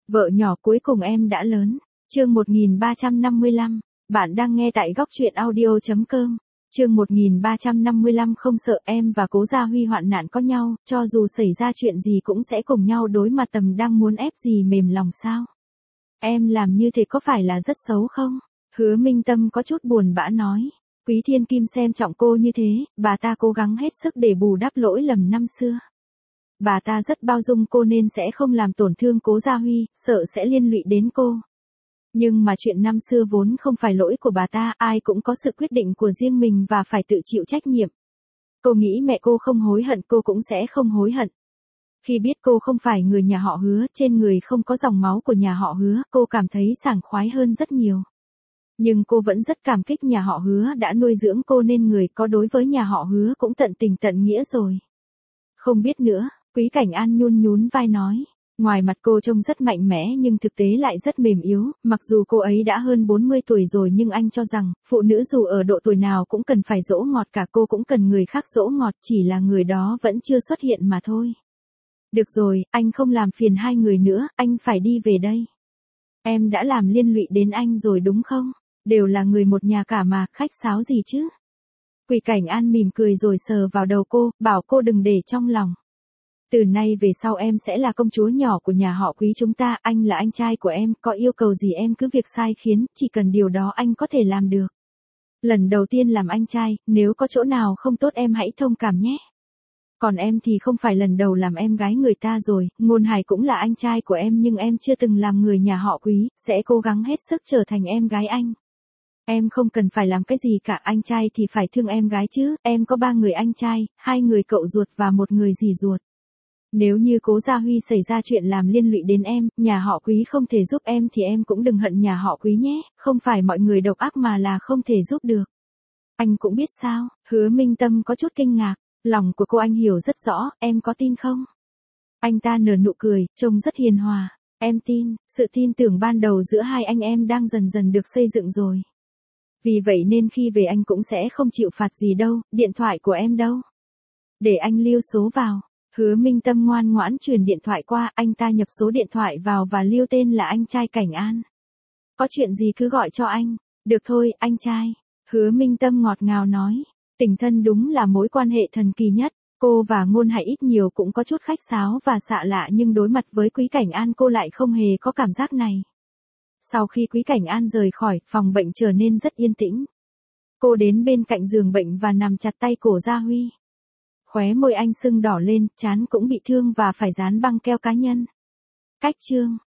Vợ nhỏ cuối cùng em đã lớn. Chương 1355. Bạn đang nghe tại góc truyện audio.com. Chương 1355 không sợ em và Cố Gia Huy hoạn nạn có nhau, cho dù xảy ra chuyện gì cũng sẽ cùng nhau đối mặt tầm đang muốn ép gì mềm lòng sao. Em làm như thế có phải là rất xấu không? Hứa Minh Tâm có chút buồn bã nói. Quý Thiên Kim xem trọng cô như thế, bà ta cố gắng hết sức để bù đắp lỗi lầm năm xưa. Bà ta rất bao dung cô nên sẽ không làm tổn thương Cố Gia Huy, sợ sẽ liên lụy đến cô. Nhưng mà chuyện năm xưa vốn không phải lỗi của bà ta, ai cũng có sự quyết định của riêng mình và phải tự chịu trách nhiệm. Cô nghĩ mẹ cô không hối hận cô cũng sẽ không hối hận. Khi biết cô không phải người nhà họ Hứa, trên người không có dòng máu của nhà họ Hứa, cô cảm thấy sảng khoái hơn rất nhiều. Nhưng cô vẫn rất cảm kích nhà họ Hứa đã nuôi dưỡng cô nên người có đối với nhà họ Hứa cũng tận tình tận nghĩa rồi. Không biết nữa, Quý Cảnh An nhún vai nói. Ngoài mặt cô trông rất mạnh mẽ nhưng thực tế lại rất mềm yếu, mặc dù cô ấy đã hơn 40 tuổi rồi nhưng anh cho rằng, phụ nữ dù ở độ tuổi nào cũng cần phải dỗ ngọt, cả cô cũng cần người khác dỗ ngọt, chỉ là người đó vẫn chưa xuất hiện mà thôi. Được rồi, anh không làm phiền hai người nữa, anh phải đi về đây. Em đã làm liên lụy đến anh rồi đúng không? Đều là người một nhà cả mà, khách sáo gì chứ? Quý Cảnh An mỉm cười rồi sờ vào đầu cô, bảo cô đừng để trong lòng. Từ nay về sau em sẽ là công chúa nhỏ của nhà họ Quý chúng ta, anh là anh trai của em, có yêu cầu gì em cứ việc sai khiến, chỉ cần điều đó anh có thể làm được. Lần đầu tiên làm anh trai, nếu có chỗ nào không tốt em hãy thông cảm nhé. Còn em thì không phải lần đầu làm em gái người ta rồi, Ngôn Hải cũng là anh trai của em nhưng em chưa từng làm người nhà họ Quý, sẽ cố gắng hết sức trở thành em gái anh. Em không cần phải làm cái gì cả, anh trai thì phải thương em gái chứ, em có 3 người anh trai, 2 người cậu ruột và 1 người dì ruột. Nếu như Cố Gia Huy xảy ra chuyện làm liên lụy đến em, nhà họ Quý không thể giúp em thì em cũng đừng hận nhà họ Quý nhé, không phải mọi người độc ác mà là không thể giúp được. Anh cũng biết sao, Hứa Minh Tâm có chút kinh ngạc, lòng của cô anh hiểu rất rõ, em có tin không? Anh ta nở nụ cười, trông rất hiền hòa, em tin, sự tin tưởng ban đầu giữa hai anh em đang dần dần được xây dựng rồi. Vì vậy nên khi về anh cũng sẽ không chịu phạt gì đâu, điện thoại của em đâu? Để anh lưu số vào. Hứa Minh Tâm ngoan ngoãn truyền điện thoại qua, anh ta nhập số điện thoại vào và lưu tên là anh trai Cảnh An. Có chuyện gì cứ gọi cho anh. Được thôi, anh trai. Hứa Minh Tâm ngọt ngào nói. Tình thân đúng là mối quan hệ thần kỳ nhất. Cô và Ngôn Hải ít nhiều cũng có chút khách sáo và xạ lạ nhưng đối mặt với Quý Cảnh An cô lại không hề có cảm giác này. Sau khi Quý Cảnh An rời khỏi, phòng bệnh trở nên rất yên tĩnh. Cô đến bên cạnh giường bệnh và nằm chặt tay cổ Gia Huy. Khóe môi anh sưng đỏ lên, trán cũng bị thương và phải dán băng keo cá nhân. Cách chương